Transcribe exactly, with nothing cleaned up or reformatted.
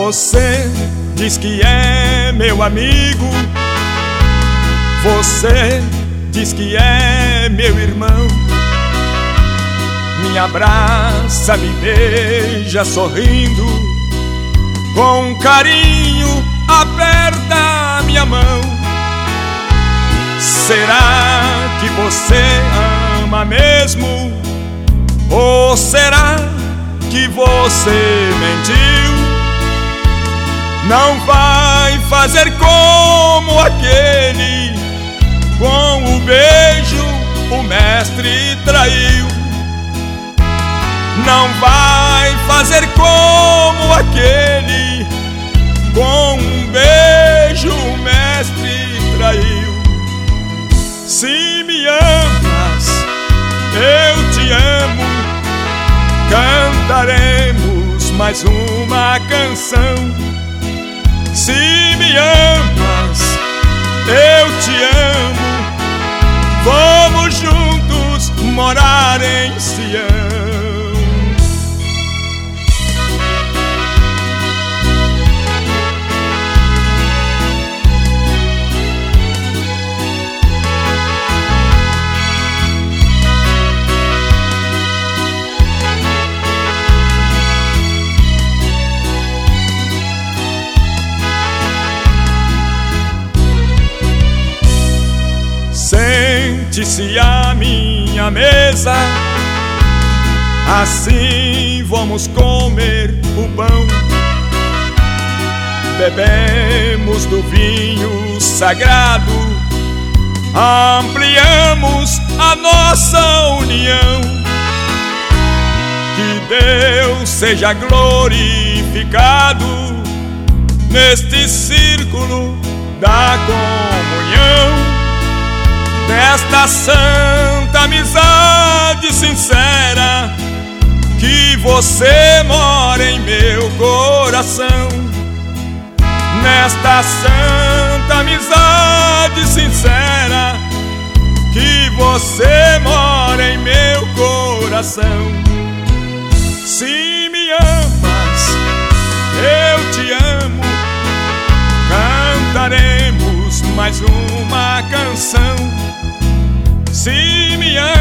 Você diz que é meu amigo, você diz que é meu irmão. Me abraça, me beija sorrindo, com carinho aperta minha mão. Será que você ama mesmo? Ou será que você mentiu? Não vai fazer como aquele, com o beijo o mestre traiu. Não vai fazer como aquele, com um beijo o mestre traiu. Se me amas, eu te amo, cantaremos mais uma canção. Se me amas, eu te amo, vamos juntos morar em Sião. Sente-se à minha mesa, assim vamos comer o pão. Bebemos do vinho sagrado, ampliamos a nossa união. Que Deus seja glorificado neste círculo da comunhão, nesta santa amizade sincera, que você mora em meu coração. Nesta santa amizade sincera, que você mora em meu coração. Se me amas, eu te amo, cantaremos mais uma canção. Se me amas,